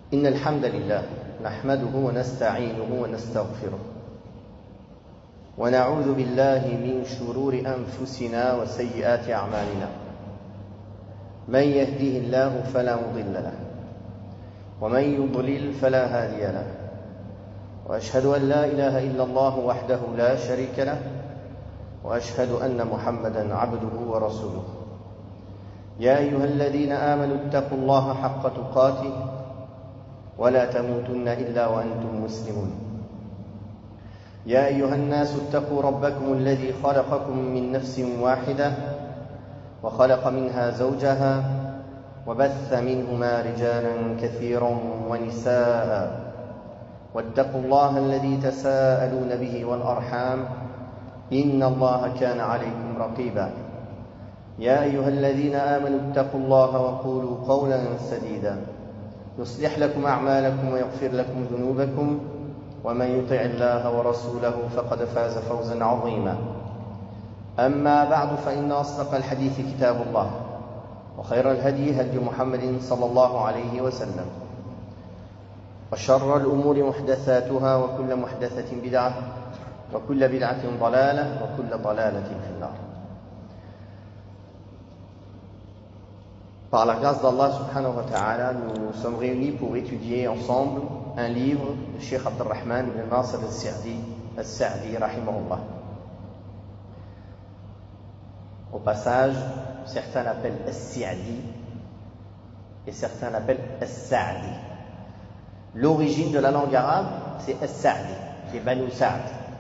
إن الحمد لله نحمده ونستعينه ونستغفره ونعوذ بالله من شرور أنفسنا وسيئات أعمالنا من يهده الله فلا مضل له ومن يضلل فلا هادي له وأشهد أن لا إله إلا الله وحده لا شريك له وأشهد أن محمدًا عبده ورسوله يا أيها الذين آمنوا اتقوا الله حق تقاته ولا تموتن إلا وأنتم مسلمون يا أيها الناس اتقوا ربكم الذي خلقكم من نفس واحدة وخلق منها زوجها وبث منهما رجالا كثيرا ونساء واتقوا الله الذي تساءلون به والأرحام إن الله كان عليكم رقيبا يا أيها الذين آمنوا اتقوا الله وقولوا قولا سديدا يصلح لكم أعمالكم ويغفر لكم ذنوبكم ومن يطع الله ورسوله فقد فاز فوزا عظيما أما بعد فإن أصدق الحديث كتاب الله وخير الهدي هدي محمد صلى الله عليه وسلم وشر الأمور محدثاتها وكل محدثة بدعة وكل بدعة ضلالة وكل ضلالة في النار. Par la grâce d'Allah subhanahu wa ta'ala, nous sommes réunis pour étudier ensemble un livre de Cheikh Abdurrahman ibn Nasr al-Sa'di rahimahullah. Au passage, certains l'appellent al-Sa'di et certains l'appellent al-Sa'di. L'origine de la langue arabe, c'est al-Sa'di, c'est Banu Sa'd.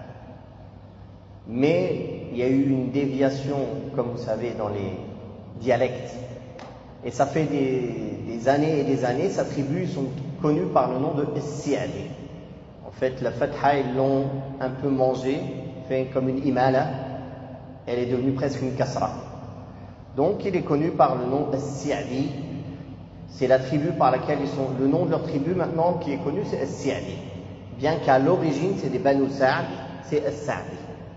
Mais il y a eu une déviation, comme vous savez, dans les dialectes. Et ça fait des années et des années, ces tribus sont connues par le nom de As-Sa'di. En fait, la fatha, ils l'ont un peu mangé, fait comme une imala, elle est devenue presque une kasra. Donc, il est connu par le nom As-Sa'di. C'est la tribu par laquelle ils sont, le nom de leur tribu maintenant qui est connu, c'est As-Sa'di. Bien qu'à l'origine, c'est des Banu Sa'd, c'est As-Sa'di.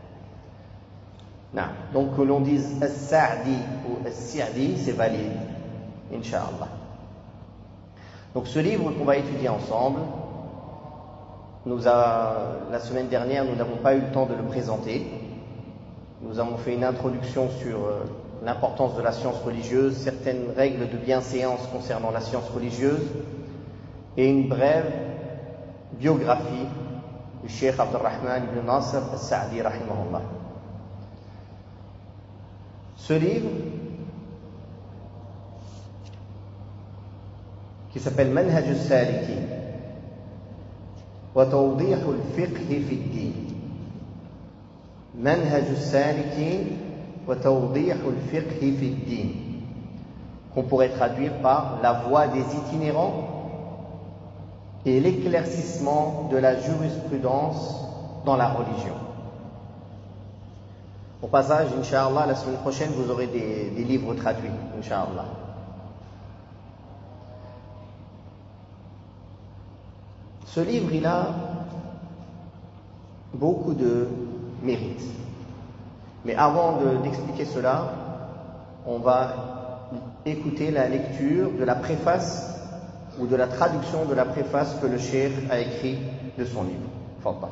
Non. Donc, que l'on dise As-Sa'di ou As-Sa'di, c'est valide. Inch'Allah. Donc ce livre qu'on va étudier ensemble, la semaine dernière, nous n'avons pas eu le temps de le présenter. Nous avons fait une introduction sur l'importance de la science religieuse, certaines règles de bienséance concernant la science religieuse et une brève biographie du Cheikh Abdurrahman ibn Nasr al-Sa'di rahimahullah. Ce livre qui s'appelle Manhaj al-Salikin wa Tawdih al-Fiqh fi ad-Din. Manhaj al-Salikin wa Tawdih al-Fiqh fi ad-Din, qu'on pourrait traduire par la voie des itinérants et l'éclaircissement de la jurisprudence dans la religion. Au passage, Inch'Allah, la semaine prochaine, vous aurez des livres traduits, Inch'Allah. Ce livre, il a beaucoup de mérites. Mais avant d'expliquer cela, on va écouter la lecture de la préface ou de la traduction de la préface que le cheikh a écrit de son livre. Fadal.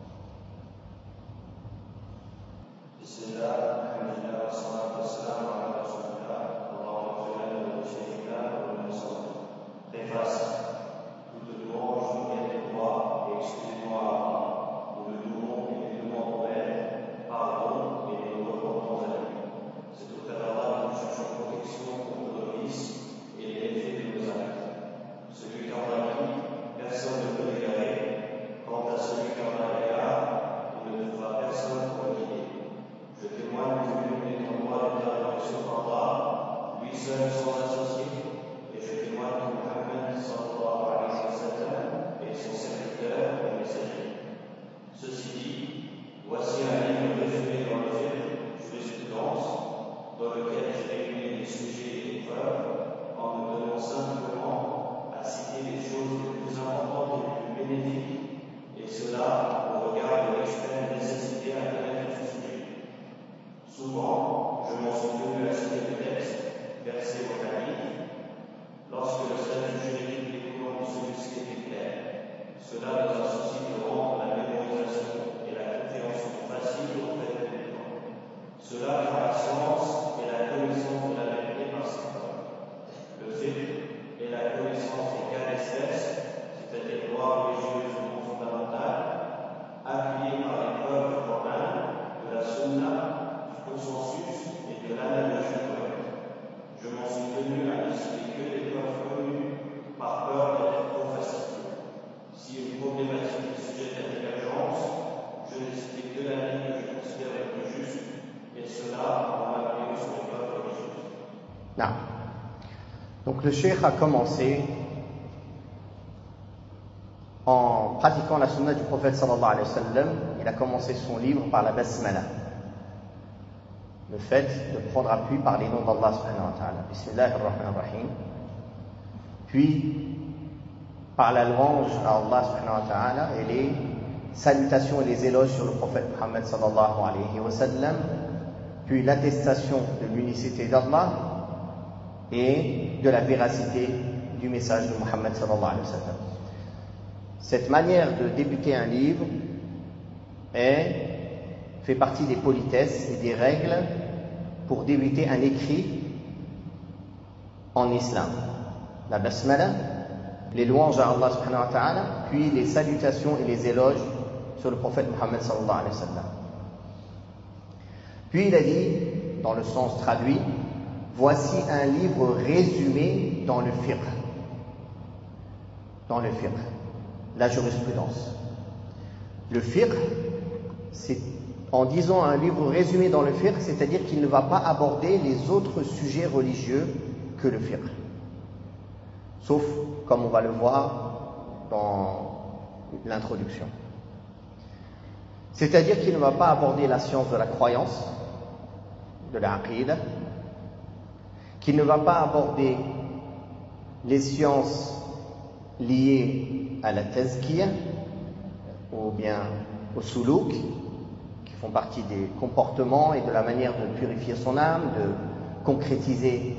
Souvent, je m'en suis tenu à citer le texte, verset ou hadith, lorsque le statut juridique découlant de celui-ci Donc le cheikh a commencé en pratiquant la sunna du prophète sallallahu alayhi wa sallam. Il a commencé son livre par la basmala, le fait de prendre appui par les noms d'Allah subhanahu wa ta'ala. Bismillahir Rahmanir Rahim. Puis par la louange à Allah subhanahu wa ta'ala et les salutations et les éloges sur le prophète Muhammad sallallahu alayhi wa sallam. Puis l'attestation de l'unicité d'Allah et de la véracité du message de Muhammad sallallahu alayhi wa sallam. Cette manière de débuter un livre fait partie des politesses et des règles pour débuter un écrit en islam. La basmala, les louanges à Allah subhanahu wa ta'ala, puis les salutations et les éloges sur le prophète Muhammad sallallahu alayhi wa sallam. Puis il a dit, dans le sens traduit, voici un livre résumé dans le fiqh. Dans le fiqh, la jurisprudence. Le fiqh, c'est, en disant un livre résumé dans le fiqh, c'est-à-dire qu'il ne va pas aborder les autres sujets religieux que le fiqh. Sauf, comme on va le voir dans l'introduction. C'est-à-dire qu'il ne va pas aborder la science de la croyance, de l'aqida, qu'il ne va pas aborder les sciences liées à la tazkiyah, ou bien au suluk, qui font partie des comportements et de la manière de purifier son âme, de concrétiser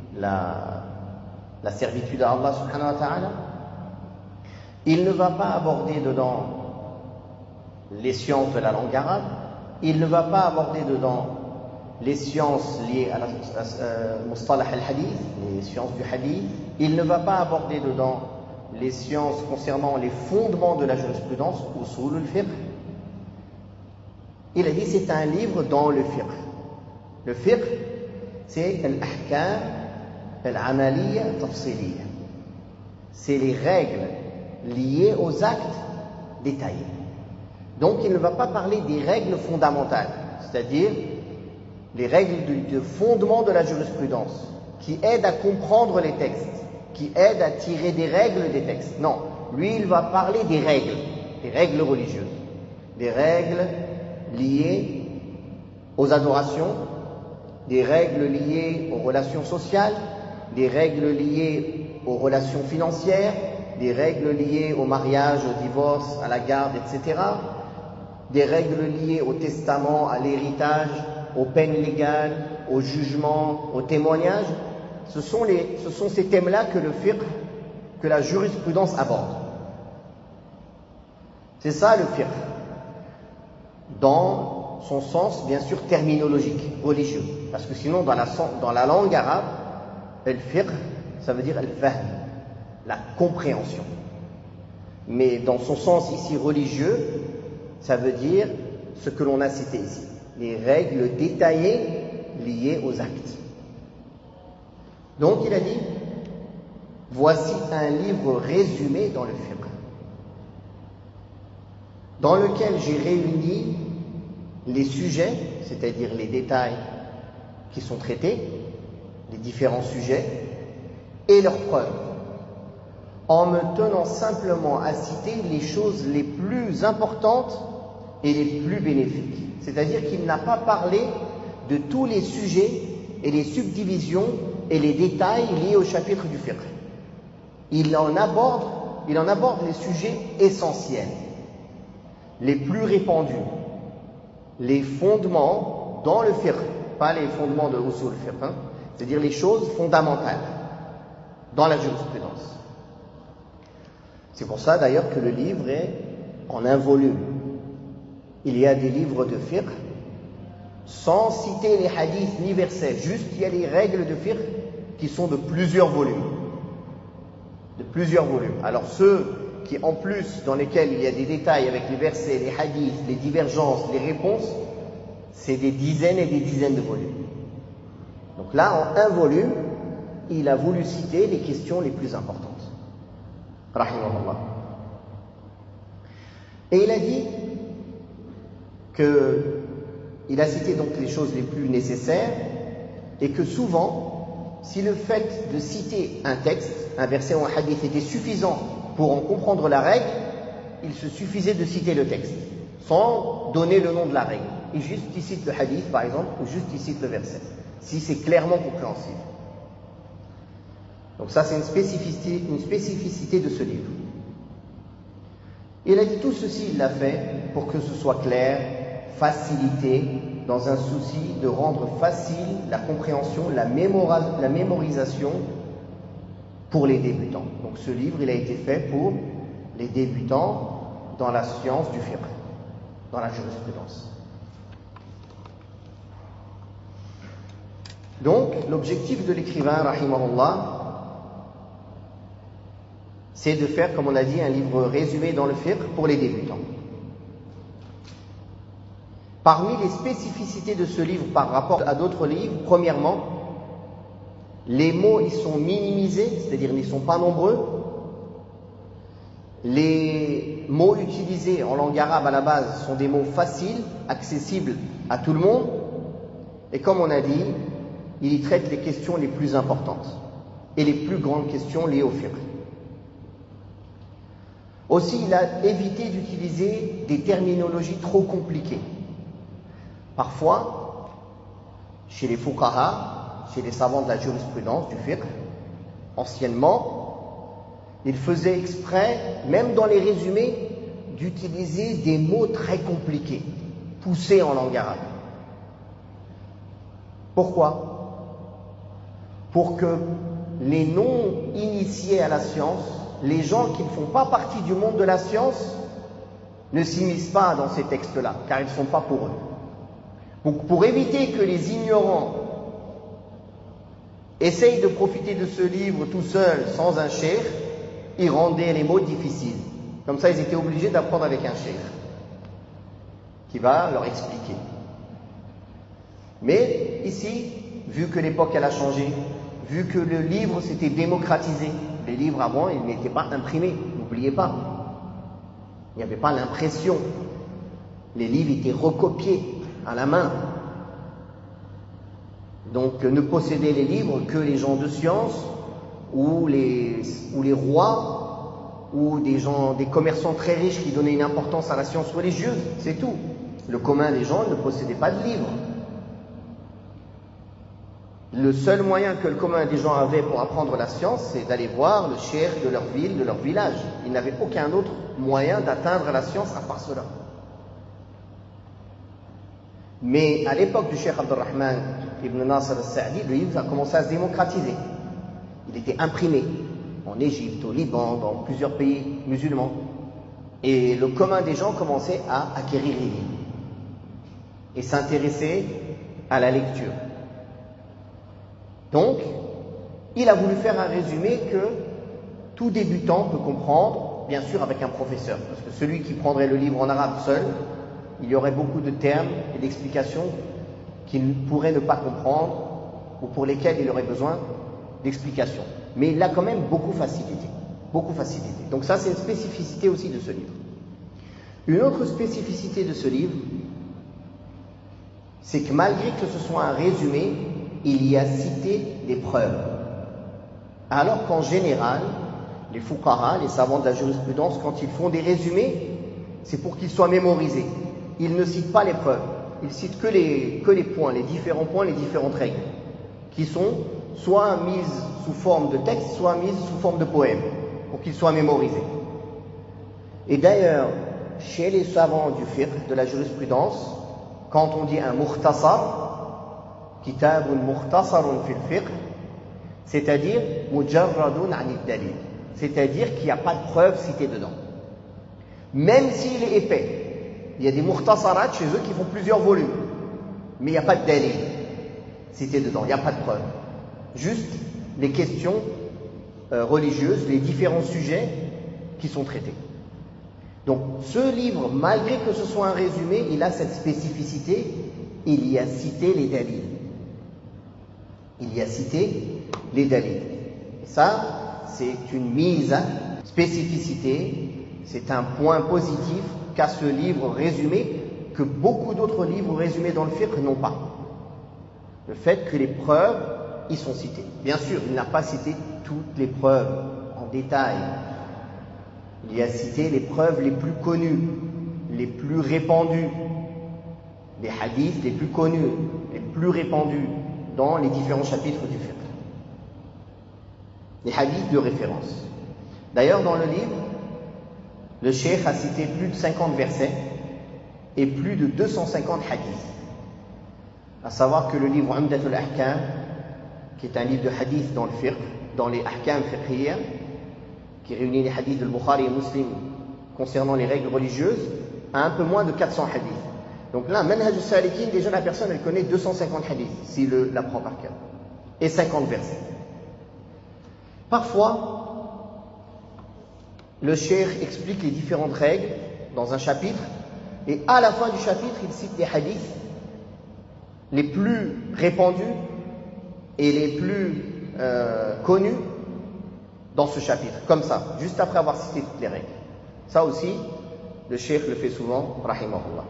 la servitude à Allah subhanahu wa ta'ala. Il ne va pas aborder dedans les sciences de la langue arabe, il ne va pas aborder dedans les sciences liées à la mustalah al-hadith, les sciences du hadith, il ne va pas aborder dedans les sciences concernant les fondements de la jurisprudence, usul al-fiqh. Il a dit c'est un livre dans le fiqh. Le fiqh, c'est al-ahkam al-amaliyya tafsiliyya. C'est les règles liées aux actes détaillés. Donc il ne va pas parler des règles fondamentales, c'est-à-dire les règles de fondement de la jurisprudence, qui aident à comprendre les textes, qui aident à tirer des règles des textes. Non, lui il va parler des règles religieuses, des règles liées aux adorations, des règles liées aux relations sociales, des règles liées aux relations financières, des règles liées au mariage, au divorce, à la garde, etc., des règles liées au testament, à l'héritage, aux peines légales, au jugement, au témoignage. Ce sont ces thèmes-là que le fiqh, que la jurisprudence aborde. C'est ça le fiqh, dans son sens bien sûr terminologique, religieux. Parce que sinon dans la langue arabe, le fiqh, ça veut dire al-fahm, la compréhension. Mais dans son sens ici religieux, ça veut dire ce que l'on a cité ici, les règles détaillées liées aux actes. Donc il a dit, voici un livre résumé dans le fiqh, dans lequel j'ai réuni les sujets, c'est-à-dire les détails qui sont traités, les différents sujets, et leurs preuves, en me tenant simplement à citer les choses les plus importantes et les plus bénéfiques. C'est-à-dire qu'il n'a pas parlé de tous les sujets et les subdivisions et les détails liés au chapitre du fiqh. Il en aborde les sujets essentiels, les plus répandus, les fondements dans le fiqh, pas les fondements de usul fiqh, c'est-à-dire les choses fondamentales dans la jurisprudence. C'est pour ça d'ailleurs que le livre est en un volume. Il y a des livres de fiqh sans citer les hadiths ni versets, juste il y a les règles de fiqh qui sont de plusieurs volumes. De plusieurs volumes. Alors ceux qui en plus, dans lesquels il y a des détails avec les versets, les hadiths, les divergences, les réponses, c'est des dizaines et des dizaines de volumes. Donc là, en un volume, il a voulu citer les questions les plus importantes. Rahimahullah. Et il a dit qu'il a cité donc les choses les plus nécessaires et que souvent, si le fait de citer un texte, un verset ou un hadith était suffisant pour en comprendre la règle, il se suffisait de citer le texte, sans donner le nom de la règle. Et juste il cite le hadith par exemple, ou juste il cite le verset, si c'est clairement compréhensible. Donc ça c'est une spécificité de ce livre. Il a dit tout ceci, il l'a fait pour que ce soit clair, facilité, dans un souci de rendre facile la compréhension, la mémorisation pour les débutants. Donc ce livre, il a été fait pour les débutants dans la science du fiqh, dans la jurisprudence. Donc l'objectif de l'écrivain, rahimahullah, c'est de faire, comme on a dit, un livre résumé dans le fiqh pour les débutants. Parmi les spécificités de ce livre par rapport à d'autres livres, premièrement, les mots ils sont minimisés, c'est-à-dire ils ne sont pas nombreux. Les mots utilisés en langue arabe à la base sont des mots faciles, accessibles à tout le monde. Et comme on a dit, il y traite les questions les plus importantes et les plus grandes questions liées au fiqh. Aussi, il a évité d'utiliser des terminologies trop compliquées. Parfois, chez les fuqaha, chez les savants de la jurisprudence, du fiqh, anciennement, ils faisaient exprès, même dans les résumés, d'utiliser des mots très compliqués, poussés en langue arabe. Pourquoi ? Pour que les non-initiés à la science, les gens qui ne font pas partie du monde de la science, ne s'immiscent pas dans ces textes-là, car ils ne sont pas pour eux. Donc, pour éviter que les ignorants essayent de profiter de ce livre tout seuls, sans un cheikh, ils rendaient les mots difficiles. Comme ça, ils étaient obligés d'apprendre avec un cheikh, qui va leur expliquer. Mais ici, vu que l'époque elle a changé, vu que le livre s'était démocratisé, les livres avant, ils n'étaient pas imprimés, n'oubliez pas. Il n'y avait pas l'impression. Les livres étaient recopiés à la main. Donc ne possédaient les livres que les gens de science ou les rois ou des commerçants très riches qui donnaient une importance à la science religieuse, c'est tout. Le commun des gens ne possédait pas de livres. Le seul moyen que le commun des gens avait pour apprendre la science, c'est d'aller voir le cheikh de leur ville, de leur village. Ils n'avaient aucun autre moyen d'atteindre la science à part cela. Mais à l'époque du cheikh Abdurrahman ibn Nasr al-Sa'di, le livre a commencé à se démocratiser. Il était imprimé en Égypte, au Liban, dans plusieurs pays musulmans. Et le commun des gens commençait à acquérir les livres et s'intéresser à la lecture. Donc, il a voulu faire un résumé que tout débutant peut comprendre, bien sûr avec un professeur, parce que celui qui prendrait le livre en arabe seul, il y aurait beaucoup de termes et d'explications qu'il pourrait ne pas comprendre ou pour lesquels il aurait besoin d'explications. Mais il a quand même beaucoup facilité. Donc ça, c'est une spécificité aussi de ce livre. Une autre spécificité de ce livre, c'est que malgré que ce soit un résumé, il y a cité des preuves. Alors qu'en général, les fuqaha, les savants de la jurisprudence, quand ils font des résumés, c'est pour qu'ils soient mémorisés. Ils ne citent pas les preuves. Ils citent que les points, les différents points, les différentes règles, qui sont soit mises sous forme de texte, soit mises sous forme de poème, pour qu'ils soient mémorisés. Et d'ailleurs, chez les savants du fiqh, de la jurisprudence, quand on dit un mukhtasar, kitabun mukhtasarun fil fiqh, c'est-à-dire mujarradun anid dalil, c'est-à-dire qu'il n'y a pas de preuve citée dedans. Même s'il est épais, il y a des mukhtasarat chez eux qui font plusieurs volumes, mais il n'y a pas de dalil cité dedans, il n'y a pas de preuve. Juste les questions religieuses, les différents sujets qui sont traités. Donc ce livre, malgré que ce soit un résumé, il a cette spécificité, il y a cité les dalils. Il y a cité les dalils. Et ça, c'est une mise, spécificité, c'est un point positif qu'a ce livre résumé, que beaucoup d'autres livres résumés dans le fiqh n'ont pas. Le fait que les preuves ils sont cités. Bien sûr, il n'a pas cité toutes les preuves en détail. Il y a cité les preuves les plus connues, les plus répandues, les hadiths les plus connus, les plus répandus dans les différents chapitres du fiqh. Les hadiths de référence. D'ailleurs, dans le livre, le cheikh a cité plus de 50 versets et plus de 250 hadiths. À savoir que le livre Umdatul Ahkam, qui est un livre de hadiths dans le fiqh, dans les ahkam fiqhiyya, qui réunit les hadiths de Bukhari et Muslim concernant les règles religieuses, a un peu moins de 400 hadiths. Donc là, Manhaj al-Salikin, déjà la personne elle connaît 250 hadiths, s'il l'apprend par cœur, et 50 versets. Parfois, le cheikh explique les différentes règles dans un chapitre, et à la fin du chapitre, il cite les hadiths les plus répandus et les plus connus dans ce chapitre, comme ça, juste après avoir cité toutes les règles. Ça aussi, le cheikh le fait souvent, rahimahullah.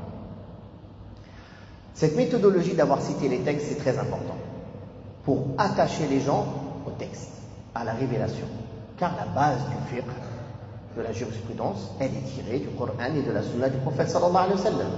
Cette méthodologie d'avoir cité les textes, c'est très important pour attacher les gens au texte, à la révélation. Car la base du fiqh, de la jurisprudence, elle est tirée du Coran et de la sunna du prophète sallallahu alayhi wa sallam.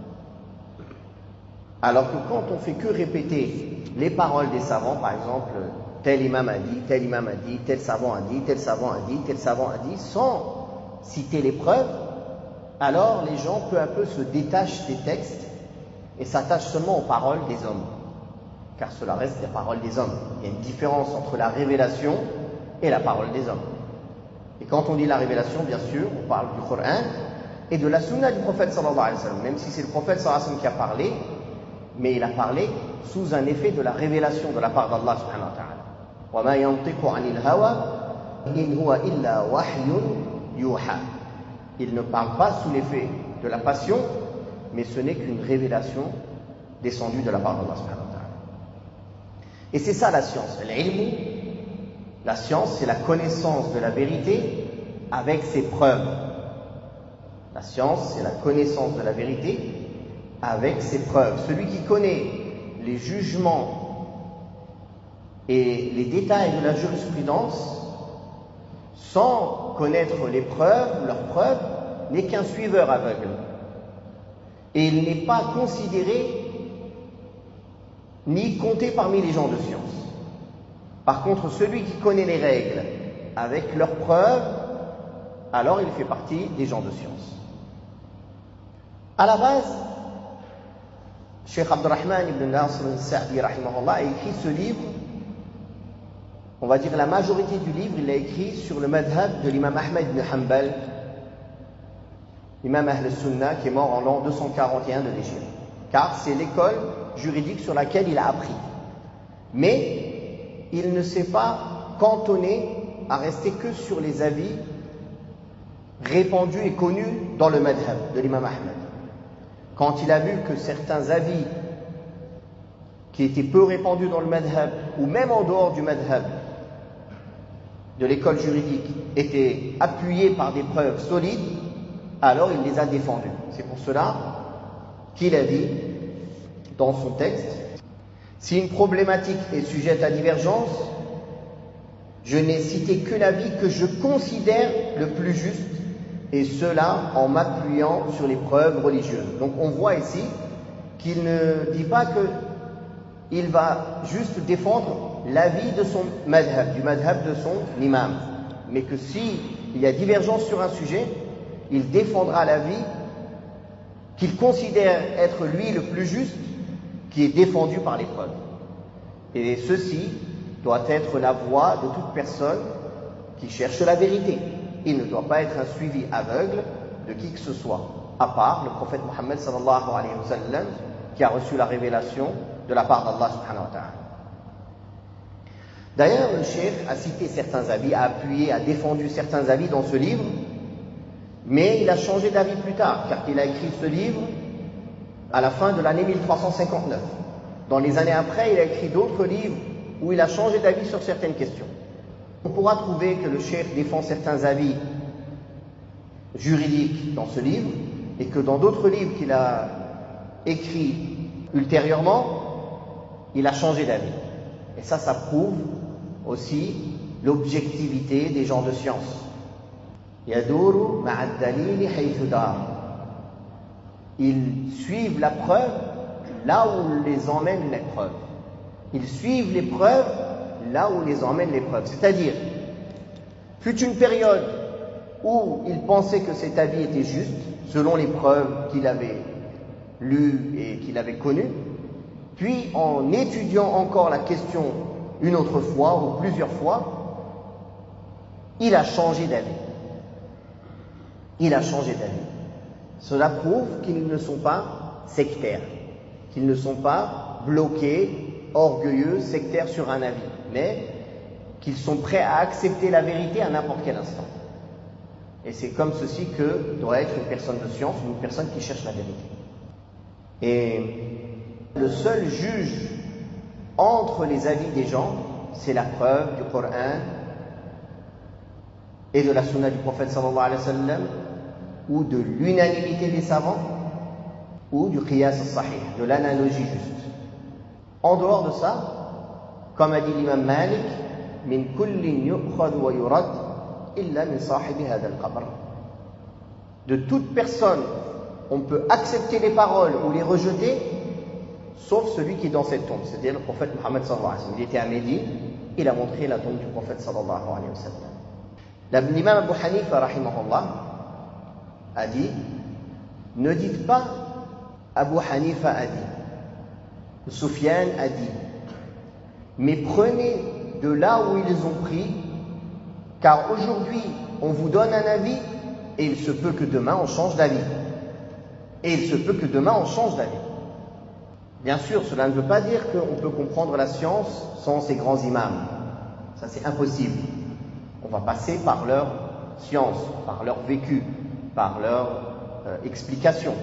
Alors que quand on fait que répéter les paroles des savants, par exemple, tel imam a dit, tel imam a dit, tel savant a dit, tel savant a dit, tel savant a dit, sans citer les preuves, alors les gens peu à peu se détachent des textes et s'attachent seulement aux paroles des hommes. Car cela reste les paroles des hommes. Il y a une différence entre la révélation et la parole des hommes. Et quand on dit la révélation, bien sûr, on parle du Coran et de la sunna du prophète sallallahu alayhi wa sallam. Même si c'est le prophète sallallahu alayhi wa sallam qui a parlé, mais il a parlé sous un effet de la révélation de la part d'Allah subhanahu wa ta'ala. وَمَا يَنْطِقُ عَنِ الْهَوَى إِنْ هُوَ إِلَّا وَحْيٌ يُوحَى. Il ne parle pas sous l'effet de la passion, mais ce n'est qu'une révélation descendue de la part d'Allah subhanahu wa ta'ala. Et c'est ça la science. L'ilm, la science, c'est la connaissance de la vérité avec ses preuves. La science, c'est la connaissance de la vérité avec ses preuves. Celui qui connaît les jugements et les détails de la jurisprudence sans connaître les preuves, leurs preuves, n'est qu'un suiveur aveugle. Et il n'est pas considéré ni compté parmi les gens de science. Par contre, celui qui connaît les règles avec leurs preuves, alors il fait partie des gens de science. À la base, Cheikh Abdurrahman ibn Nasr al-Sa'di rahimahullah a écrit ce livre, on va dire la majorité du livre, il l'a écrit sur le madhab de l'imam Ahmed ibn Hanbal, l'imam Ahl al-Sunnah, qui est mort en l'an 241 de l'Hégire. Car c'est l'école juridique sur laquelle il a appris. Mais il ne s'est pas cantonné à rester que sur les avis répandus et connus dans le madhab de l'imam Ahmed. Quand il a vu que certains avis qui étaient peu répandus dans le madhab, ou même en dehors du madhab de l'école juridique, étaient appuyés par des preuves solides, alors il les a défendus. C'est pour cela qu'il a dit dans son texte: si une problématique est sujette à divergence, je n'ai cité que l'avis que je considère le plus juste, et cela en m'appuyant sur les preuves religieuses. Donc on voit ici qu'il ne dit pas qu'il va juste défendre l'avis de son madhab, du madhab de son imam, mais que s'il y a divergence sur un sujet, il défendra l'avis qu'il considère être lui le plus juste, qui est défendu par les preuves. Et ceci doit être la voie de toute personne qui cherche la vérité. Il ne doit pas être un suivi aveugle de qui que ce soit, à part le prophète Mohammed sallallahu alayhi wa sallam, qui a reçu la révélation de la part d'Allah subhanahu wa ta'ala. D'ailleurs, le cheikh a cité certains avis, a appuyé, a défendu certains avis dans ce livre, mais il a changé d'avis plus tard, car il a écrit ce livre à la fin de l'année 1359. Dans les années après, il a écrit d'autres livres où il a changé d'avis sur certaines questions. On pourra trouver que le cheikh défend certains avis juridiques dans ce livre, et que dans d'autres livres qu'il a écrits ultérieurement, il a changé d'avis. Et ça prouve aussi l'objectivité des gens de science. Yaduru ma'ad dalili haythu dar. Ils suivent la preuve là où les emmène les preuves. Ils suivent les preuves là où les emmènent les preuves. C'est-à-dire, fut une période où il pensait que cet avis était juste, selon les preuves qu'il avait lues et qu'il avait connues, puis en étudiant encore la question une autre fois ou plusieurs fois, il a changé d'avis. Il a changé d'avis. Cela prouve qu'ils ne sont pas sectaires, qu'ils ne sont pas bloqués, orgueilleux, sectaires sur un avis, mais qu'ils sont prêts à accepter la vérité à n'importe quel instant. Et c'est comme ceci que doit être une personne de science, une personne qui cherche la vérité. Et le seul juge entre les avis des gens, c'est la preuve du Coran et de la sunna du prophète sallallahu alayhi wa sallam, ou de l'unanimité des savants, ou du qiyas al-sahih, de l'analogie juste. En dehors de ça, comme a dit l'imam Malik, min kullin yu'khadh wa yurad illa min sahibi hadha al-qabr. De toute personne, on peut accepter les paroles ou les rejeter, sauf celui qui est dans cette tombe, c'est-à-dire le prophète Mohammed sallallahu alayhi wa sallam. Il était à Médine, il a montré la tombe du prophète sallallahu alayhi wa sallam. L'imam Abu Hanifa rahimahullah a dit, ne dites pas Abu Hanifa a dit, Soufiane a dit, mais prenez de là où ils ont pris, car aujourd'hui on vous donne un avis et il se peut que demain on change d'avis. Et il se peut que demain on change d'avis. Bien sûr, cela ne veut pas dire qu'on peut comprendre la science sans ces grands imams. Ça, c'est impossible. On va passer par leur science, par leur vécu, par leur explication.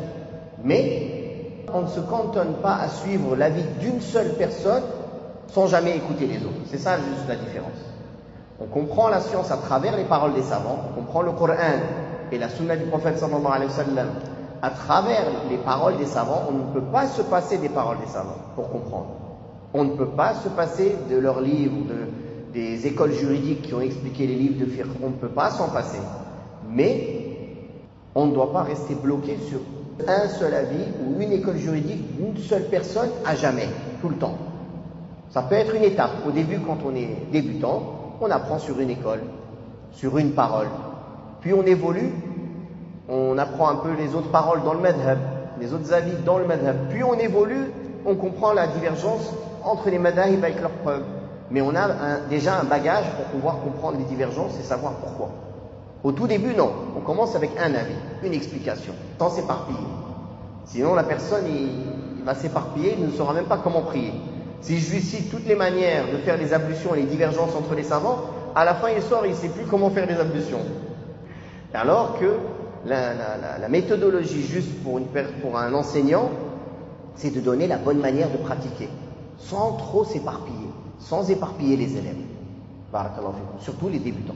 Mais on ne se cantonne pas à suivre l'avis d'une seule personne sans jamais écouter les autres. C'est ça juste la différence. On comprend la science à travers les paroles des savants, on comprend le Coran et la sunna du prophète sallallahu alayhi wa sallam à travers les paroles des savants. On ne peut pas se passer des paroles des savants pour comprendre. On ne peut pas se passer de leurs livres, des écoles juridiques qui ont expliqué les livres de fiqh. On ne peut pas s'en passer. Mais on ne doit pas rester bloqué sur un seul avis ou une école juridique d'une seule personne à jamais, tout le temps. Ça peut être une étape. Au début, quand on est débutant, on apprend sur une école, sur une parole. Puis on évolue, on apprend un peu les autres paroles dans le madhab, les autres avis dans le madhab. Puis on évolue, on comprend la divergence entre les madhab avec leurs preuves. Mais on a déjà un bagage pour pouvoir comprendre les divergences et savoir pourquoi. Au tout début, non. On commence avec un avis, une explication, sans s'éparpiller. Sinon, la personne, il va s'éparpiller, il ne saura même pas comment prier. Si je lui cite toutes les manières de faire les ablutions et les divergences entre les savants, à la fin, il sort et il ne sait plus comment faire les ablutions. Alors que la méthodologie juste pour un enseignant, c'est de donner la bonne manière de pratiquer, sans trop s'éparpiller, sans éparpiller les élèves. Barakallahu fikum, surtout les débutants.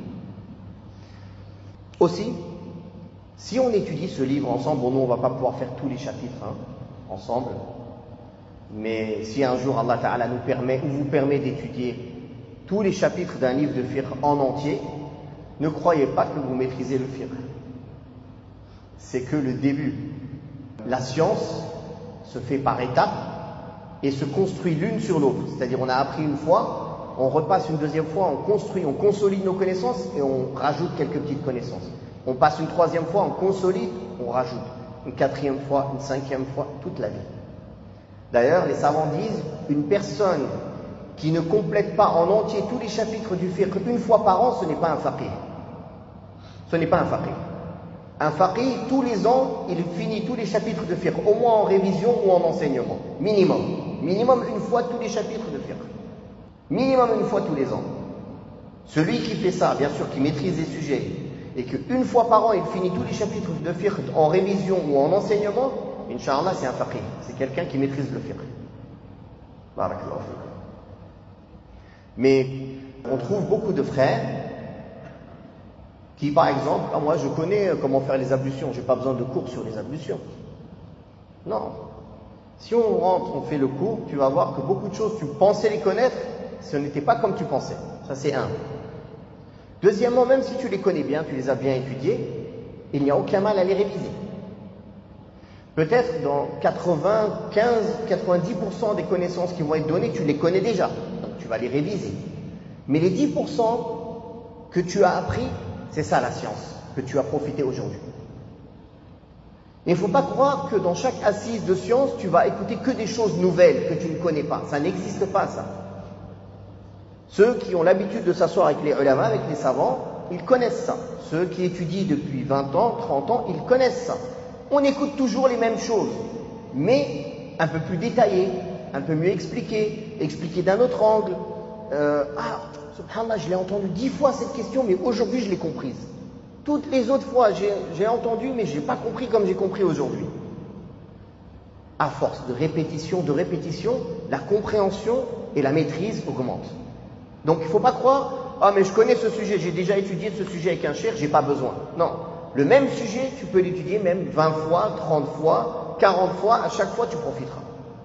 Aussi, si on étudie ce livre ensemble, bon, nous on ne va pas pouvoir faire tous les chapitres ensemble, mais si un jour Allah Ta'ala nous permet ou vous permet d'étudier tous les chapitres d'un livre de fiqh en entier, ne croyez pas que vous maîtrisez le fiqh. C'est que le début. La science se fait par étapes et se construit l'une sur l'autre. C'est-à-dire on a appris une fois, on repasse une deuxième fois, on construit, on consolide nos connaissances et on rajoute quelques petites connaissances. On passe une troisième fois, on consolide, on rajoute. Une quatrième fois, une cinquième fois, toute la vie. D'ailleurs, les savants disent, une personne qui ne complète pas en entier tous les chapitres du fiqh une fois par an, ce n'est pas un faqih. Ce n'est pas un faqih. Un faqih, tous les ans, il finit tous les chapitres de fiqh, au moins en révision ou en enseignement. Minimum. Minimum une fois tous les chapitres de fiqh. Minimum une fois tous les ans. Celui qui fait ça, bien sûr, qui maîtrise les sujets, et qu'une fois par an, il finit tous les chapitres de fiqh en révision ou en enseignement, Inch'Allah, c'est un faqih. C'est quelqu'un qui maîtrise le fiqh. Barakallahu fiqh. Mais on trouve beaucoup de frères qui, par exemple, moi je connais comment faire les ablutions, j'ai pas besoin de cours sur les ablutions. Non. Si on rentre, on fait le cours, tu vas voir que beaucoup de choses, tu pensais les connaître, ce n'était pas comme tu pensais. Ça, c'est un. Deuxièmement, même si tu les connais bien, tu les as bien étudiés, il n'y a aucun mal à les réviser. Peut-être dans 90% des connaissances qui vont être données, tu les connais déjà, donc tu vas les réviser. Mais les 10% que tu as appris, c'est ça la science, que tu as profité aujourd'hui. Il ne faut pas croire que dans chaque assise de science, tu vas écouter que des choses nouvelles que tu ne connais pas. Ça n'existe pas, ça. Ceux qui ont l'habitude de s'asseoir avec les ulama, avec les savants, ils connaissent ça. Ceux qui étudient depuis 20 ans, 30 ans, ils connaissent ça. On écoute toujours les mêmes choses, mais un peu plus détaillées, un peu mieux expliquées d'un autre angle. Subhanallah, je l'ai entendu 10 fois cette question, mais aujourd'hui je l'ai comprise. Toutes les autres fois, j'ai entendu, mais je n'ai pas compris comme j'ai compris aujourd'hui. À force de répétition, la compréhension et la maîtrise augmentent. Donc il ne faut pas croire, mais je connais ce sujet, j'ai déjà étudié ce sujet avec un cheikh, j'ai pas besoin. Non, le même sujet, tu peux l'étudier même 20 fois, 30 fois, 40 fois, à chaque fois tu profiteras.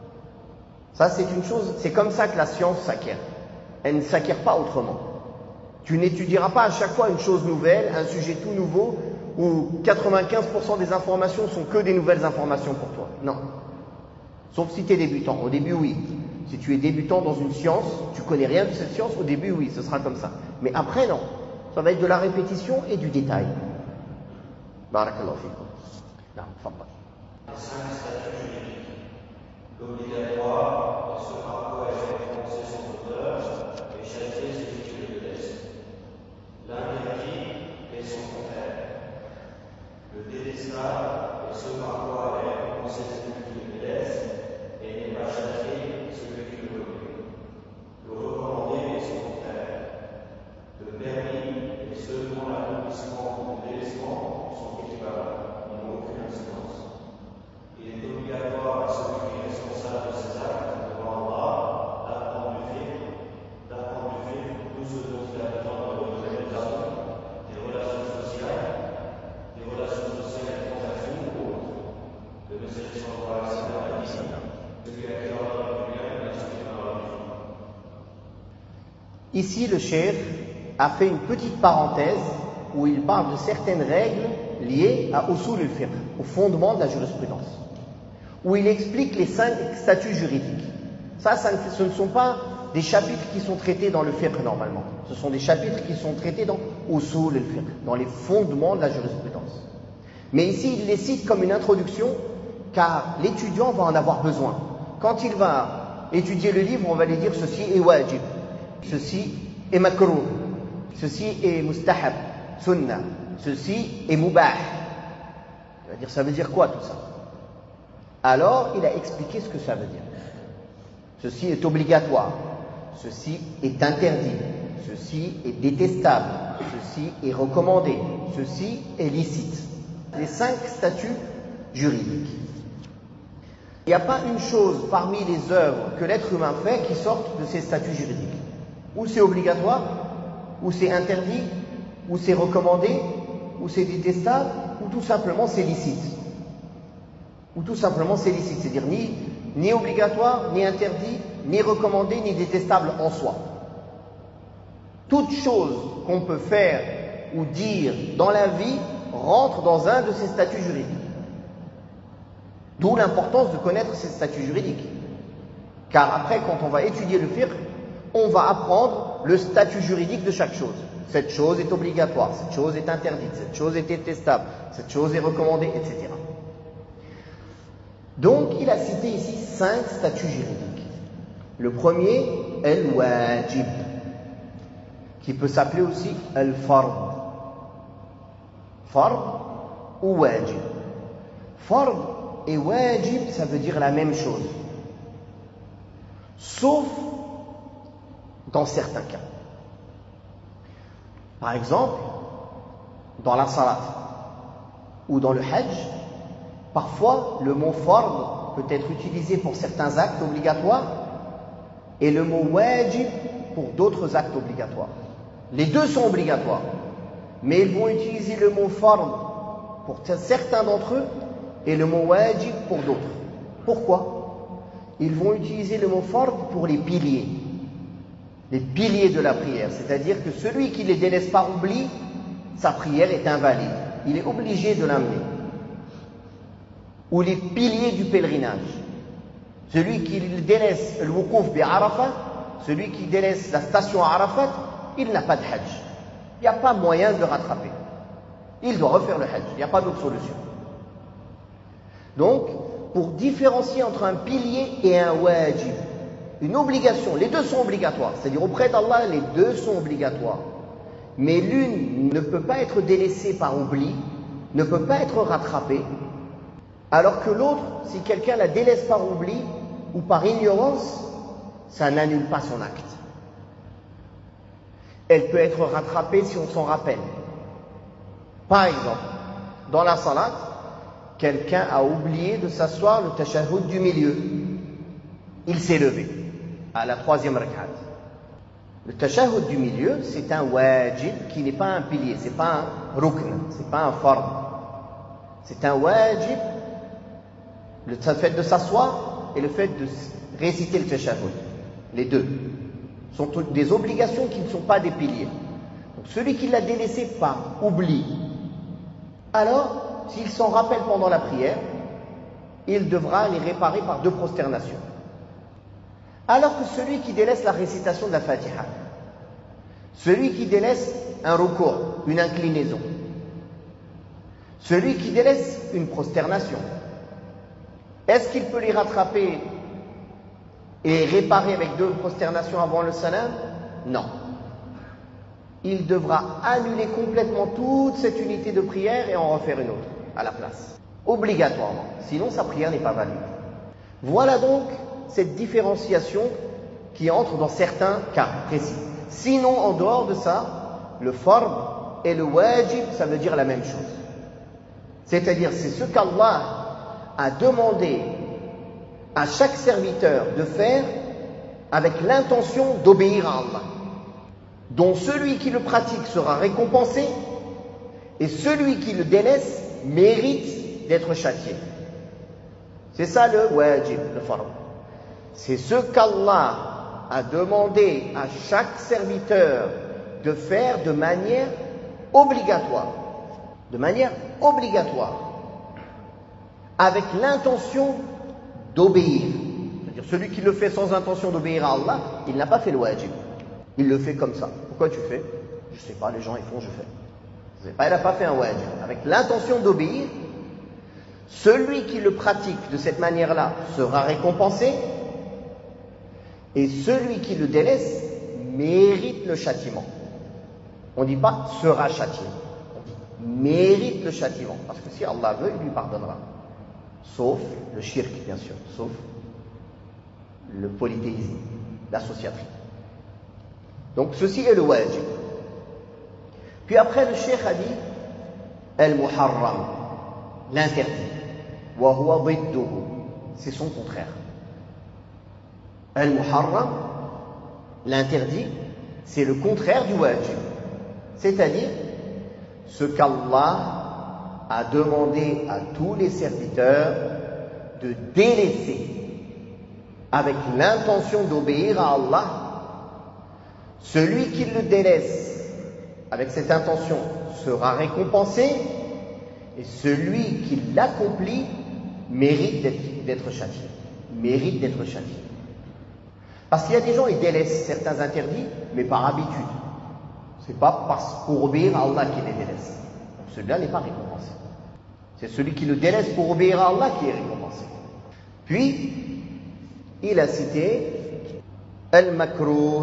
Ça c'est une chose, c'est comme ça que la science s'acquiert. Elle ne s'acquiert pas autrement. Tu n'étudieras pas à chaque fois une chose nouvelle, un sujet tout nouveau, où 95% des informations sont que des nouvelles informations pour toi. Non. Sauf si tu es débutant. Au début, oui. Si tu es débutant dans une science, tu connais rien de cette science, au début, oui, ce sera comme ça. Mais après, non. Ça va être de la répétition et du détail. Barakallahu fikum. Non, tfaddal. Les 5 statuts juridiques. L'obligatoire, ce par quoi est fait prononcer son auteur et chasser celui qui le déteste. L'interdit et son contraire. Le détestable est ce par quoi est prononcé celui qui le déteste et n'est pas châtié celui qui le veut. Le recommandé et son contraire. Le permis et ceux dont l'accomplissement ou le délaissement sont équivalents, n'ont aucune incidence. Il est obligatoire à celui qui est responsable de ses actes devant Allah d'apprendre du film tout ce dont il a besoin dans le domaine de la vie, des relations sociales, et transactions ou autres. Le messager sallallahu alayhi wa sallam a dit celui à qui l'ordre du bien est celui dans la vie. Ici, le cheikh a fait une petite parenthèse où il parle de certaines règles liées à usul al-fiqh, au fondement de la jurisprudence, où il explique les 5 statuts juridiques. Ce ne sont pas des chapitres qui sont traités dans le fiqh normalement. Ce sont des chapitres qui sont traités dans usul al-fiqh, dans les fondements de la jurisprudence. Mais ici, il les cite comme une introduction, car l'étudiant va en avoir besoin. Quand il va étudier le livre, on va lui dire ceci est wajib, ceci est makruh, ceci est mustahab, sunnah, ceci est mubah. Il va dire, ça veut dire quoi tout ça? Alors, il a expliqué ce que ça veut dire. Ceci est obligatoire, ceci est interdit, ceci est détestable, ceci est recommandé, ceci est licite. Les 5 statuts juridiques. Il n'y a pas une chose parmi les œuvres que l'être humain fait qui sorte de ces statuts juridiques. Ou c'est obligatoire, ou c'est interdit, ou c'est recommandé, ou c'est détestable, ou tout simplement c'est licite. C'est-à-dire ni obligatoire, ni interdit, ni recommandé, ni détestable en soi. Toute chose qu'on peut faire ou dire dans la vie rentre dans un de ces statuts juridiques. D'où l'importance de connaître ces statuts juridiques. Car après, quand on va étudier le fiqh, on va apprendre le statut juridique de chaque chose. Cette chose est obligatoire, cette chose est interdite, cette chose est détestable, cette chose est recommandée, etc. Donc, il a cité ici 5 statuts juridiques. Le premier, al-wajib, qui peut s'appeler aussi al-fard. Fard ou wajib. Fard et wajib, ça veut dire la même chose. Sauf dans certains cas. Par exemple, dans la salat ou dans le hajj, parfois le mot fard peut être utilisé pour certains actes obligatoires et le mot wajib pour d'autres actes obligatoires. Les deux sont obligatoires, mais ils vont utiliser le mot fard pour certains d'entre eux et le mot wajib pour d'autres. Pourquoi? Ils vont utiliser le mot fard pour les piliers. les piliers de la prière, c'est-à-dire que celui qui les délaisse par oubli, sa prière est invalide. Il est obligé de l'amener. Ou les piliers du pèlerinage. Celui qui délaisse le woukouf bi Arafat, celui qui délaisse la station à Arafat, il n'a pas de hajj. Il n'y a pas moyen de le rattraper. Il doit refaire le hajj. Il n'y a pas d'autre solution. Donc, pour différencier entre un pilier et un wajib, une obligation, les deux sont obligatoires. C'est-à-dire auprès d'Allah, les deux sont obligatoires. Mais l'une ne peut pas être délaissée par oubli, ne peut pas être rattrapée, alors que l'autre, si quelqu'un la délaisse par oubli ou par ignorance, ça n'annule pas son acte. Elle peut être rattrapée si on s'en rappelle. Par exemple, dans la salat, quelqu'un a oublié de s'asseoir le tashahhud du milieu. Il s'est levé à la 3e rak'at. Le tashahhud du milieu, c'est un wajib qui n'est pas un pilier, c'est pas un rukn, c'est pas un fard. C'est un wajib, le fait de s'asseoir et le fait de réciter le tashahhud. Les deux sont des obligations qui ne sont pas des piliers. Donc celui qui l'a délaissé par oubli, alors s'il s'en rappelle pendant la prière, il devra les réparer par 2 prosternations. Alors que celui qui délaisse la récitation de la Fatiha, celui qui délaisse un recours, une inclinaison, celui qui délaisse une prosternation, est-ce qu'il peut les rattraper et réparer avec 2 prosternations avant le salam? Non. Il devra annuler complètement toute cette unité de prière et en refaire une autre à la place. Obligatoirement. Sinon, sa prière n'est pas valide. Voilà donc cette différenciation qui entre dans certains cas précis. Sinon, en dehors de ça, le fard et le wajib, ça veut dire la même chose. C'est-à-dire, c'est ce qu'Allah a demandé à chaque serviteur de faire avec l'intention d'obéir à Allah, dont celui qui le pratique sera récompensé et celui qui le délaisse mérite d'être châtié. C'est ça le wajib, le fard. C'est ce qu'Allah a demandé à chaque serviteur de faire de manière obligatoire. De manière obligatoire. Avec l'intention d'obéir. C'est-à-dire celui qui le fait sans intention d'obéir à Allah, il n'a pas fait le wajib. Il le fait comme ça. Pourquoi tu fais? Je sais pas, les gens ils font, je fais. Il n'a pas fait un wajib. Avec l'intention d'obéir, celui qui le pratique de cette manière-là sera récompensé et celui qui le délaisse mérite le châtiment. On ne dit pas sera châtié. On dit mérite le châtiment. Parce que si Allah veut, il lui pardonnera. Sauf le shirk, bien sûr. Sauf le polythéisme, l'associaterie. Donc ceci est le wajib. Puis après le cheikh a dit al-muharram, l'interdit. Wa huwa ضده, c'est son contraire. Al-muharram, l'interdit, c'est le contraire du wajib. C'est-à-dire ce qu'Allah a demandé à tous les serviteurs de délaisser avec l'intention d'obéir à Allah. Celui qui le délaisse avec cette intention sera récompensé et celui qui l'accomplit mérite d'être châtié. Mérite d'être châtié. Parce qu'il y a des gens, ils délaissent certains interdits, mais par habitude. C'est pas pour obéir à Allah qu'ils les délaissent. Donc celui-là n'est pas récompensé. C'est celui qui le délaisse pour obéir à Allah qui est récompensé. Puis, il a cité al-makruh.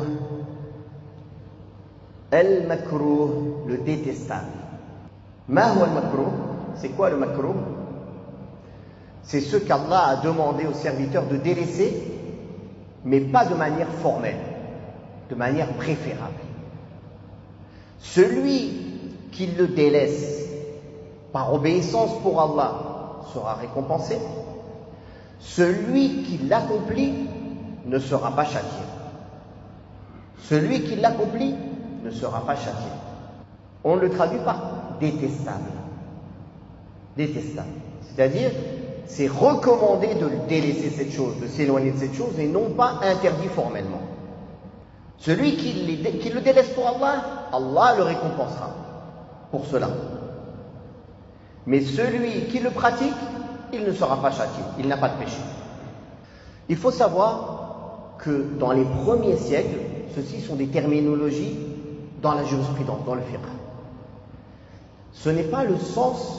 Al-makruh, le détestable. Ma huwa al-makruh? C'est quoi le makruh? C'est ce qu'Allah a demandé aux serviteurs de délaisser, mais pas de manière formelle, de manière préférable. Celui qui le délaisse par obéissance pour Allah sera récompensé. Celui qui l'accomplit ne sera pas châtié. Celui qui l'accomplit ne sera pas châtié. On le traduit par détestable. Détestable. C'est-à-dire, c'est recommandé de délaisser cette chose, de s'éloigner de cette chose, et non pas interdit formellement. Celui qui le délaisse pour Allah, Allah le récompensera pour cela. Mais celui qui le pratique, il ne sera pas châtié, il n'a pas de péché. Il faut savoir que dans les premiers siècles, ceci sont des terminologies dans la jurisprudence, dans le fiqh. Ce n'est pas le sens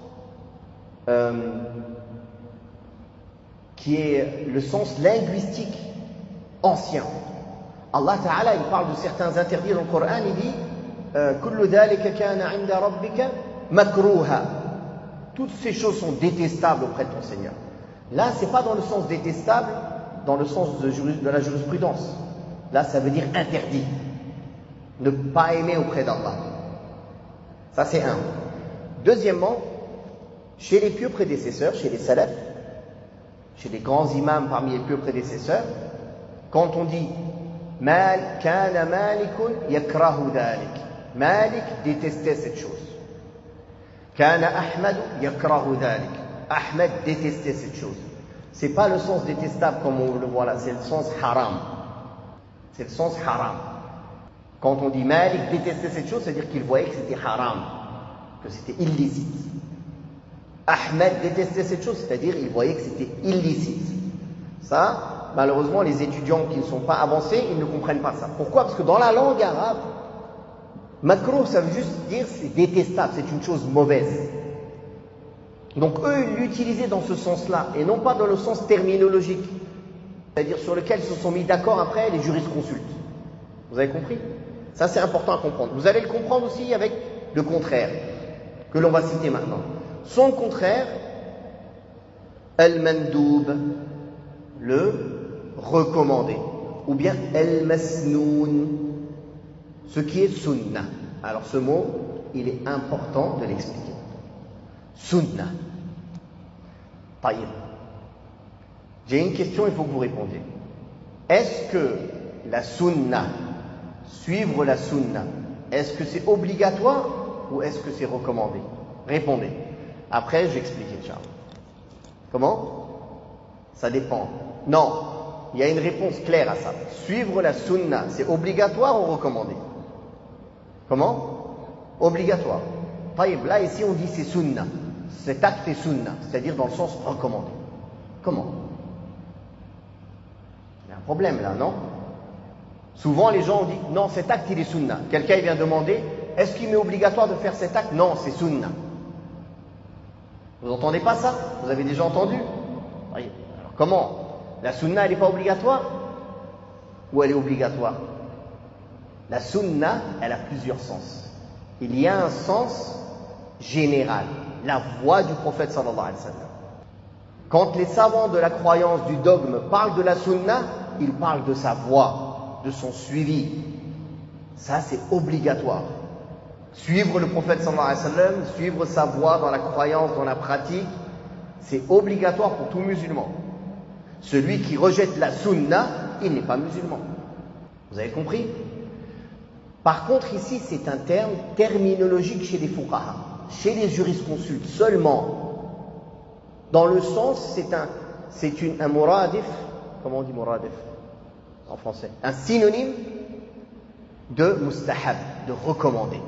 qui est le sens linguistique ancien. Allah Ta'ala, il parle de certains interdits dans le Coran, il dit kullu dhalika kana 'inda rabbika makruha. Toutes ces choses sont détestables auprès de ton Seigneur. Là, c'est pas dans le sens détestable, dans le sens de la jurisprudence. Là, ça veut dire interdit. Ne pas aimer auprès d'Allah. Ça, c'est un. Deuxièmement, chez les pieux prédécesseurs, chez les salafs, chez les grands imams parmi les pieux prédécesseurs, quand on dit kana malikun yakrahu dhalik, Malik détestait cette chose. Kana Ahmad yakrahu dhalik, Ahmed détestait cette chose. C'est pas le sens détestable comme on le voit là, c'est le sens haram. C'est le sens haram. Quand on dit Malik détestait cette chose, c'est-à-dire qu'il voyait que c'était haram, que c'était illicite. Ahmed détestait cette chose, c'est-à-dire qu'il voyait que c'était illicite. Ça, malheureusement, les étudiants qui ne sont pas avancés, ils ne comprennent pas ça. Pourquoi? Parce que dans la langue arabe, makruh, ça veut juste dire c'est détestable, c'est une chose mauvaise. Donc eux, ils l'utilisaient dans ce sens-là, et non pas dans le sens terminologique, c'est-à-dire sur lequel ils se sont mis d'accord après les jurisconsultes. Vous avez compris? Ça, c'est important à comprendre. Vous allez le comprendre aussi avec le contraire, que l'on va citer maintenant. Son contraire, al-mandoub, le recommandé, ou bien al-masnoun, ce qui est sunnah. Alors ce mot, il est important de l'expliquer. Sunnah. Taïb. J'ai une question, il faut que vous répondiez. Est-ce que la sunnah, suivre la sunnah, est-ce que c'est obligatoire ou est-ce que c'est recommandé? Répondez. Après, j'explique, Inch'Allah. Comment? Ça dépend. Non, il y a une réponse claire à ça. Suivre la sunnah, c'est obligatoire ou recommandé? Comment? Obligatoire. Taïb, là, ici, on dit c'est sunnah. Cet acte est sunnah, c'est-à-dire dans le sens recommandé. Comment? Il y a un problème là, non? Souvent, les gens ont dit, non, cet acte, il est sunnah. Quelqu'un, il vient demander, est-ce qu'il m'est obligatoire de faire cet acte? Non, c'est sunnah. Vous n'entendez pas ça? Vous avez déjà entendu? Alors comment? La sunnah, elle n'est pas obligatoire? Ou elle est obligatoire? La sunnah, elle a plusieurs sens. Il y a un sens général, la voie du prophète sallallahu alayhi wa sallam. Quand les savants de la croyance du dogme parlent de la sunnah, ils parlent de sa voie, de son suivi. Ça, c'est obligatoire. Suivre le prophète sallallahu alayhi wa sallam, suivre sa voie dans la croyance, dans la pratique, c'est obligatoire pour tout musulman. Celui qui rejette la sunnah, il n'est pas musulman. Vous avez compris? Par contre, ici, c'est un terme terminologique chez les fuqaha, chez les jurisconsultes seulement. Dans le sens, c'est un muradif, comment on dit muradif en français? Un synonyme de mustahab, de recommandé.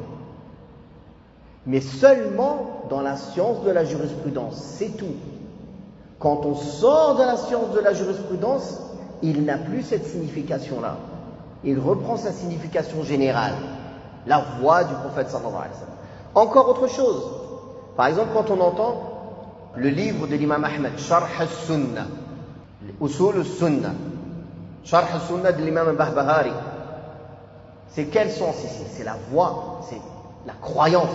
Mais seulement dans la science de la jurisprudence, c'est tout. Quand on sort de la science de la jurisprudence, il n'a plus cette signification-là. Il reprend sa signification générale, la voie du prophète sallallahu alayhi wa sallam. Encore autre chose. Par exemple, quand on entend le livre de l'imam Ahmed, Sharh al-Sunnah, Usul al-Sunnah, Sharh al-Sunnah de l'imam Bahbahari, c'est quel sens ici? C'est la voie, c'est la croyance.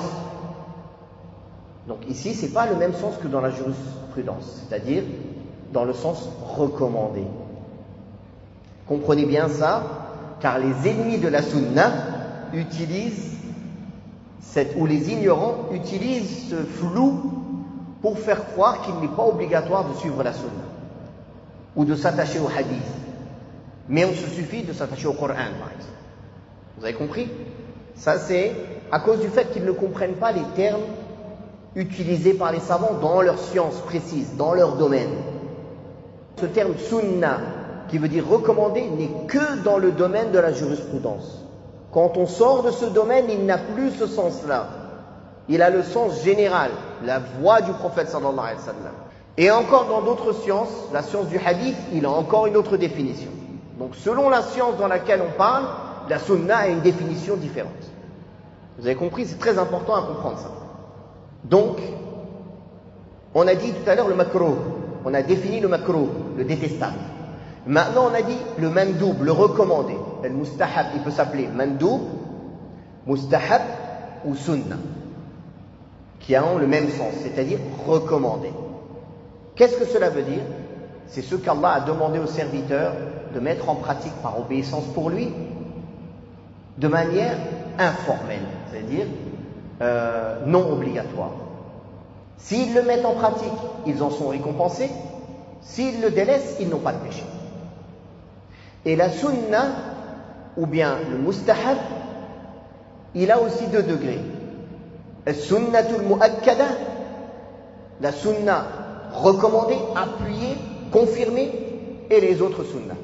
Donc ici, c'est pas le même sens que dans la jurisprudence, c'est-à-dire dans le sens recommandé. Comprenez bien ça, car les ennemis de la sunna utilisent ou les ignorants utilisent ce flou pour faire croire qu'il n'est pas obligatoire de suivre la sunna ou de s'attacher au hadith. Mais on se suffit de s'attacher au Coran, par exemple. Vous avez compris? Ça, c'est à cause du fait qu'ils ne comprennent pas les termes utilisés par les savants dans leur science précise, dans leur domaine. Ce terme sunna, qui veut dire recommander, n'est que dans le domaine de la jurisprudence. Quand on sort de ce domaine, il n'a plus ce sens-là. Il a le sens général, la voix du prophète sallallahu alayhi wa sallam. Et encore dans d'autres sciences, la science du hadith, il a encore une autre définition. Donc selon la science dans laquelle on parle, la sunna a une définition différente. Vous avez compris, c'est très important à comprendre ça. Donc, on a dit tout à l'heure le makruh, on a défini le makruh, le détestable. Maintenant on a dit le mandoub, le recommandé. Le mustahab, il peut s'appeler mandoub, mustahab ou sunna, qui ont le même sens, c'est-à-dire recommandé. Qu'est-ce que cela veut dire? C'est ce qu'Allah a demandé aux serviteurs de mettre en pratique par obéissance pour lui, de manière informelle, c'est-à-dire non obligatoire. S'ils le mettent en pratique, ils en sont récompensés. S'ils le délaissent, ils n'ont pas de péché. Et la sunna, ou bien le mustahab, il a aussi 2 degrés. Sunnatul mu'akkada, la sunna recommandée, appuyée, confirmée, et les autres sunnas.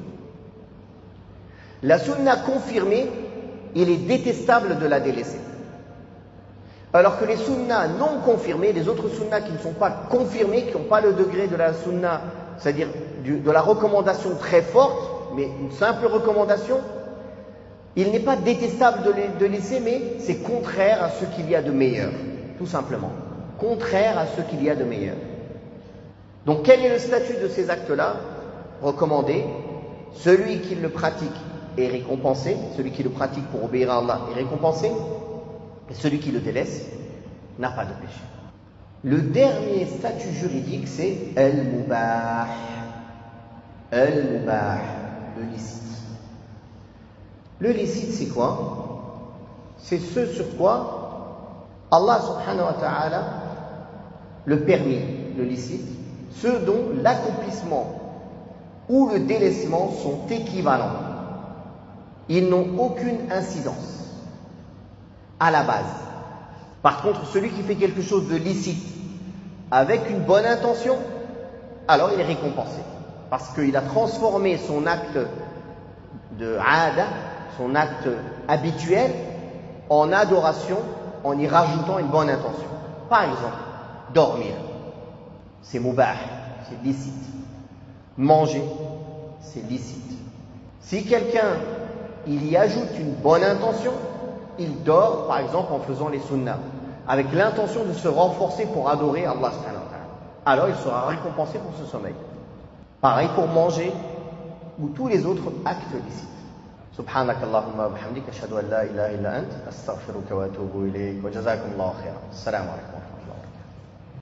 La sunna confirmée, il est détestable de la délaisser. Alors que les sunnas non confirmés, les autres sunnas qui ne sont pas confirmés, qui n'ont pas le degré de la sunna, c'est-à-dire de la recommandation très forte, mais une simple recommandation, il n'est pas détestable de laisser, mais c'est contraire à ce qu'il y a de meilleur, tout simplement. Contraire à ce qu'il y a de meilleur. Donc quel est le statut de ces actes-là? Recommandé. Celui qui le pratique est récompensé, celui qui le pratique pour obéir à Allah est récompensé, et celui qui le délaisse n'a pas de péché. Le dernier statut juridique, c'est al-mubah. Al-mubah, le licite. Le licite, c'est quoi? C'est ce sur quoi Allah subhanahu wa ta'ala le permet, le licite, ce dont l'accomplissement ou le délaissement sont équivalents. Ils n'ont aucune incidence à la base. Par contre, celui qui fait quelque chose de licite avec une bonne intention, alors il est récompensé. Parce qu'il a transformé son acte de aada, son acte habituel, en adoration, en y rajoutant une bonne intention. Par exemple, dormir, c'est mubah, c'est licite. Manger, c'est licite. Si quelqu'un, il y ajoute une bonne intention, il dort, par exemple, en faisant les sunnas, avec l'intention de se renforcer pour adorer Allah subhanahu wa ta'ala. Alors il sera récompensé pour ce sommeil. Pareil pour manger ou tous les autres actes licites. سبحانك اللهم وبحمدك أشهد أن لا إله إلا أنت أستغفرك وأتوب إليك وجزاكم الله خيرا. السلام عليكم.